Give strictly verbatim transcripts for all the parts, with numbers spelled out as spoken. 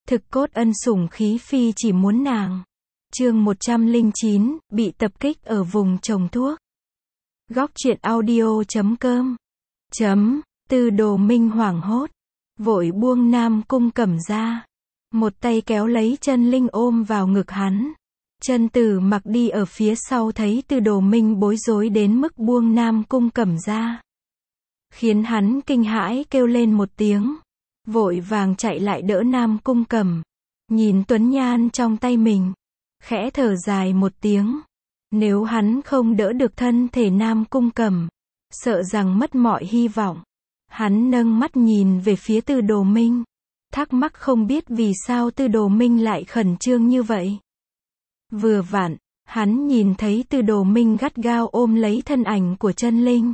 Thực cốt ân sủng khí phi chỉ muốn nàng. Chương một trăm lẻ chín, bị tập kích ở vùng trồng thuốc. Góc truyện audio chấm com. Chấm, Tư Đồ Minh hoảng hốt, vội buông Nam Cung Cẩm ra. Một tay kéo lấy Chân Linh ôm vào ngực hắn. Chân Tử Mặc đi ở phía sau thấy Tư Đồ Minh bối rối đến mức buông Nam Cung Cẩm ra, khiến hắn kinh hãi kêu lên một tiếng, vội vàng chạy lại đỡ Nam Cung Cẩm, nhìn Tuấn Nhan trong tay mình, khẽ thở dài một tiếng. Nếu hắn không đỡ được thân thể Nam Cung Cẩm, sợ rằng mất mọi hy vọng. Hắn nâng mắt nhìn về phía Tư Đồ Minh, thắc mắc không biết vì sao Tư Đồ Minh lại khẩn trương như vậy. Vừa vặn, hắn nhìn thấy Tư Đồ Minh gắt gao ôm lấy thân ảnh của Chân Linh.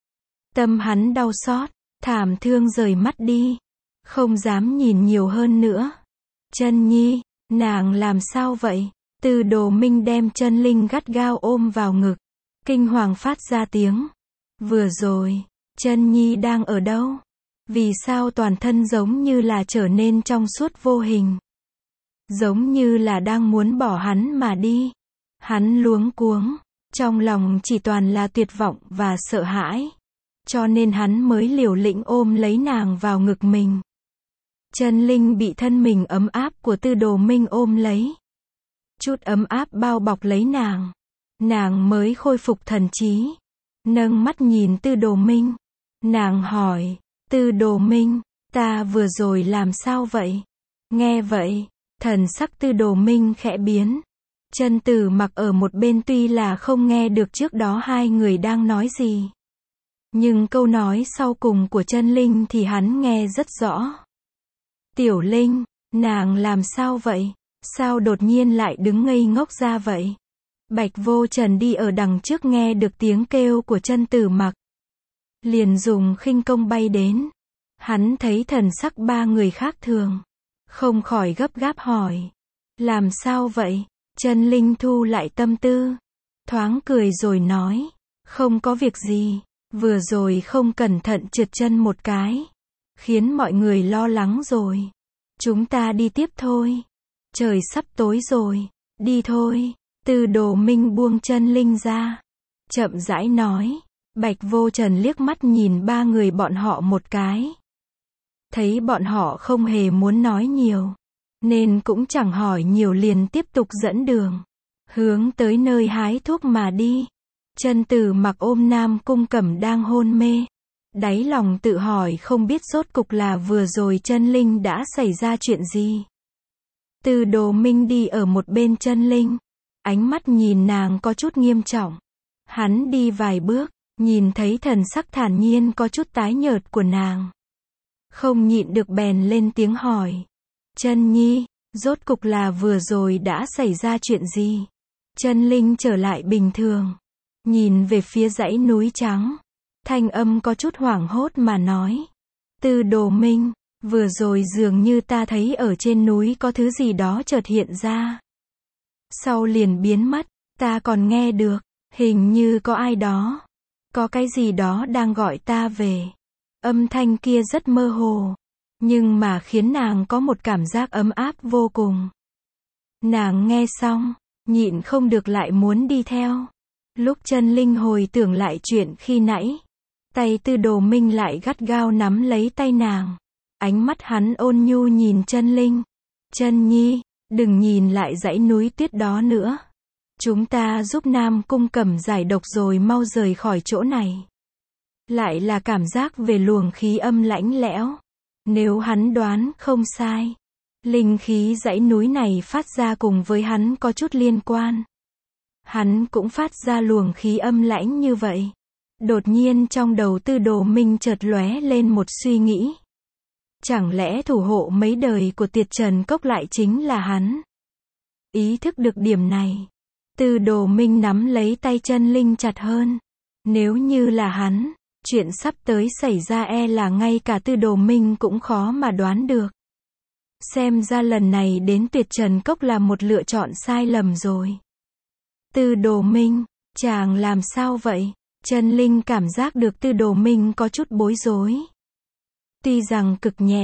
Tâm hắn đau xót, thảm thương rời mắt đi, không dám nhìn nhiều hơn nữa. Chân Nhi, nàng làm sao vậy? Tư Đồ Minh đem Chân Linh gắt gao ôm vào ngực, kinh hoàng phát ra tiếng. Vừa rồi, Chân Nhi đang ở đâu? Vì sao toàn thân giống như là trở nên trong suốt vô hình? Giống như là đang muốn bỏ hắn mà đi. Hắn luống cuống, trong lòng chỉ toàn là tuyệt vọng và sợ hãi. Cho nên hắn mới liều lĩnh ôm lấy nàng vào ngực mình. Chân Linh bị thân mình ấm áp của Tư Đồ Minh ôm lấy. Chút ấm áp bao bọc lấy nàng. Nàng mới khôi phục thần trí. Nâng mắt nhìn Tư Đồ Minh. Nàng hỏi, Tư Đồ Minh, ta vừa rồi làm sao vậy? Nghe vậy, thần sắc Tư Đồ Minh khẽ biến. Chân Tử Mặc ở một bên tuy là không nghe được trước đó hai người đang nói gì, nhưng câu nói sau cùng của Chân Linh thì hắn nghe rất rõ. Tiểu Linh, nàng làm sao vậy? Sao đột nhiên lại đứng ngây ngốc ra vậy? Bạch Vô Trần đi ở đằng trước nghe được tiếng kêu của Chân Tử Mặc, liền dùng khinh công bay đến. Hắn thấy thần sắc ba người khác thường, không khỏi gấp gáp hỏi, làm sao vậy? Chân Linh thu lại tâm tư, thoáng cười rồi nói, không có việc gì, vừa rồi không cẩn thận trượt chân một cái, khiến mọi người lo lắng rồi. Chúng ta đi tiếp thôi. Trời sắp tối rồi, đi thôi. Tư Đồ Minh buông Chân Linh ra, chậm rãi nói. Bạch Vô Trần liếc mắt nhìn ba người bọn họ một cái, thấy bọn họ không hề muốn nói nhiều, nên cũng chẳng hỏi nhiều liền tiếp tục dẫn đường, hướng tới nơi hái thuốc mà đi. Chân Tử Mặc ôm Nam Cung Cẩm đang hôn mê, đáy lòng tự hỏi không biết rốt cục là vừa rồi Chân Linh đã xảy ra chuyện gì. Tư Đồ Minh đi ở một bên Chân Linh, ánh mắt nhìn nàng có chút nghiêm trọng. Hắn đi vài bước, nhìn thấy thần sắc thản nhiên có chút tái nhợt của nàng, không nhịn được bèn lên tiếng hỏi, Chân Nhi, rốt cục là vừa rồi đã xảy ra chuyện gì? Chân Linh trở lại bình thường, nhìn về phía dãy núi trắng, thanh âm có chút hoảng hốt mà nói, Tư Đồ Minh, vừa rồi dường như ta thấy ở trên núi có thứ gì đó chợt hiện ra, sau liền biến mất. Ta còn nghe được, hình như có ai đó, có cái gì đó đang gọi ta về. Âm thanh kia rất mơ hồ, nhưng mà khiến nàng có một cảm giác ấm áp vô cùng. Nàng nghe xong, nhịn không được lại muốn đi theo. Lúc Chân Linh hồi tưởng lại chuyện khi nãy, tay Tư Đồ Minh lại gắt gao nắm lấy tay nàng. Ánh mắt hắn ôn nhu nhìn Chân Linh. Chân Nhi, đừng nhìn lại dãy núi tuyết đó nữa. Chúng ta giúp Nam Cung Cẩm giải độc rồi mau rời khỏi chỗ này. Lại là cảm giác về luồng khí âm lãnh lẽo. Nếu hắn đoán không sai, linh khí dãy núi này phát ra cùng với hắn có chút liên quan. Hắn cũng phát ra luồng khí âm lãnh như vậy. Đột nhiên trong đầu Tư Đồ Minh chợt lóe lên một suy nghĩ. Chẳng lẽ thủ hộ mấy đời của Tiệt Trần Cốc lại chính là hắn? Ý thức được điểm này, Tư Đồ Minh nắm lấy tay Chân Linh chặt hơn. Nếu như là hắn, chuyện sắp tới xảy ra e là ngay cả Tư Đồ Minh cũng khó mà đoán được. Xem ra lần này đến Tuyệt Trần Cốc là một lựa chọn sai lầm rồi. Tư Đồ Minh, chàng làm sao vậy? Chân Linh cảm giác được Tư Đồ Minh có chút bối rối. Tuy rằng cực nhẹ,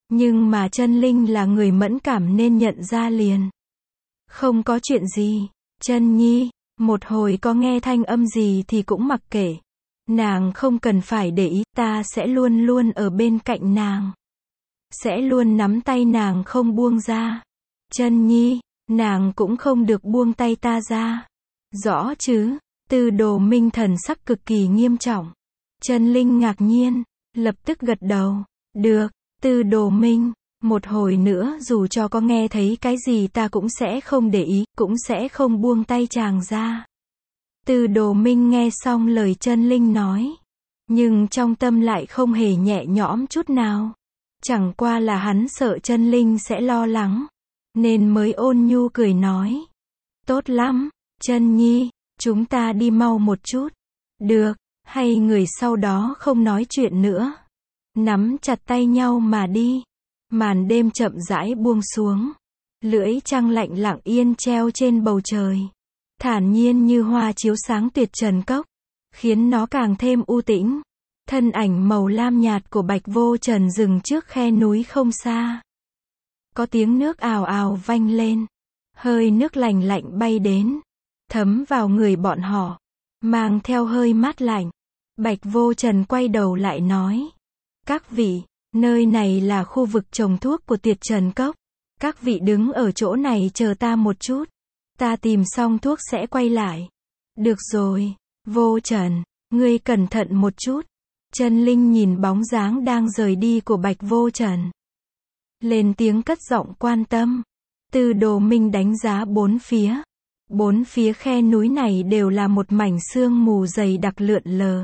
Nhưng mà Chân Linh là người mẫn cảm nên nhận ra liền. Không có chuyện gì, Chân Nhi, một hồi có nghe thanh âm gì thì cũng mặc kệ. Nàng không cần phải để ý, ta sẽ luôn luôn ở bên cạnh nàng. Sẽ luôn nắm tay nàng không buông ra. Chân Nhi, nàng cũng không được buông tay ta ra. Rõ chứ? Tư Đồ Minh thần sắc cực kỳ nghiêm trọng. Chân Linh ngạc nhiên, lập tức gật đầu. Được, Tư Đồ Minh, một hồi nữa dù cho có nghe thấy cái gì ta cũng sẽ không để ý, cũng sẽ không buông tay chàng ra. Tư Đồ Minh nghe xong lời Chân Linh nói, nhưng trong tâm lại không hề nhẹ nhõm chút nào. Chẳng qua là hắn sợ Chân Linh sẽ lo lắng, nên mới ôn nhu cười nói. Tốt lắm, Chân Nhi, chúng ta đi mau một chút. Được, hay người sau đó không nói chuyện nữa. Nắm chặt tay nhau mà đi. Màn đêm chậm rãi buông xuống. Lưỡi trăng lạnh lặng yên treo trên bầu trời. Thản nhiên như hoa chiếu sáng tuyệt trần cốc, khiến nó càng thêm u tĩnh. Thân ảnh màu lam nhạt của Bạch Vô Trần dừng trước khe núi không xa. Có tiếng nước ào ào vang lên. Hơi nước lạnh lạnh bay đến, thấm vào người bọn họ, mang theo hơi mát lạnh. Bạch Vô Trần quay đầu lại nói. Các vị, nơi này là khu vực trồng thuốc của Tuyệt Trần Cốc. Các vị đứng ở chỗ này chờ ta một chút. Ta tìm xong thuốc sẽ quay lại. Được rồi, Vô Trần, ngươi cẩn thận một chút. Chân Linh nhìn bóng dáng đang rời đi của Bạch Vô Trần, lên tiếng cất giọng quan tâm. Tư Đồ Minh đánh giá bốn phía. Bốn phía khe núi này đều là một mảnh sương mù dày đặc lượn lờ.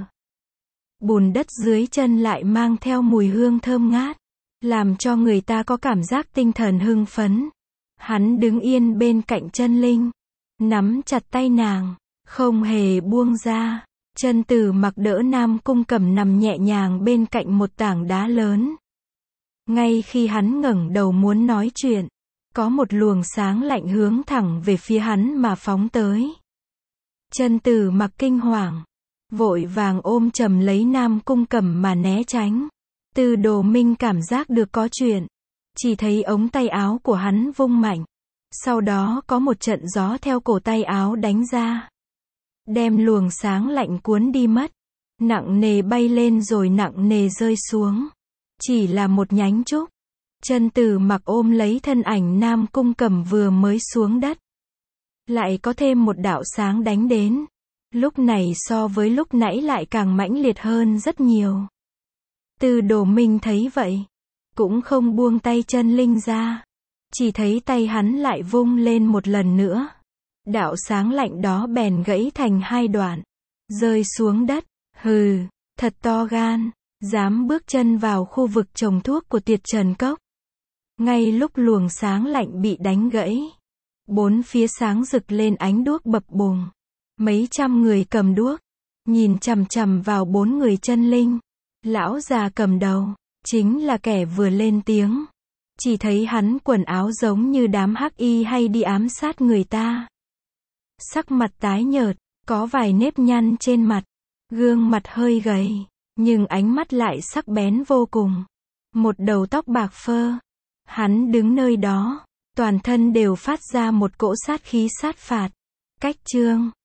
Bùn đất dưới chân lại mang theo mùi hương thơm ngát, làm cho người ta có cảm giác tinh thần hưng phấn. Hắn đứng yên bên cạnh Chân Linh, nắm chặt tay nàng, không hề buông ra. Chân Tử Mặc đỡ Nam Cung Cẩm nằm nhẹ nhàng bên cạnh một tảng đá lớn. Ngay khi hắn ngẩng đầu muốn nói chuyện, có một luồng sáng lạnh hướng thẳng về phía hắn mà phóng tới. Chân Tử Mặc kinh hoàng, vội vàng ôm chầm lấy Nam Cung Cẩm mà né tránh. Tư Đồ Minh cảm giác được có chuyện, chỉ thấy ống tay áo của hắn vung mạnh. Sau đó có một trận gió theo cổ tay áo đánh ra, đem luồng sáng lạnh cuốn đi mất. Nặng nề bay lên rồi nặng nề rơi xuống. Chỉ là một nhánh trúc. Chân Tử Mặc ôm lấy thân ảnh Nam Cung Cẩm vừa mới xuống đất. Lại có thêm một đạo sáng đánh đến. Lúc này so với lúc nãy lại càng mãnh liệt hơn rất nhiều. Tư Đồ Minh thấy vậy, cũng không buông tay Chân Linh ra. Chỉ thấy tay hắn lại vung lên một lần nữa. Đạo sáng lạnh đó bèn gãy thành hai đoạn, rơi xuống đất. Hừ, thật to gan, dám bước chân vào khu vực trồng thuốc của Tuyệt Trần Cốc. Ngay lúc luồng sáng lạnh bị đánh gãy, bốn phía sáng rực lên ánh đuốc bập bùng. Mấy trăm người cầm đuốc, nhìn chằm chằm vào bốn người Chân Linh. Lão già cầm đầu, chính là kẻ vừa lên tiếng. Chỉ thấy hắn quần áo giống như đám hắc y hay đi ám sát người ta. Sắc mặt tái nhợt, có vài nếp nhăn trên mặt, gương mặt hơi gầy, nhưng ánh mắt lại sắc bén vô cùng. Một đầu tóc bạc phơ. Hắn đứng nơi đó, toàn thân đều phát ra một cỗ sát khí sát phạt. Cách chương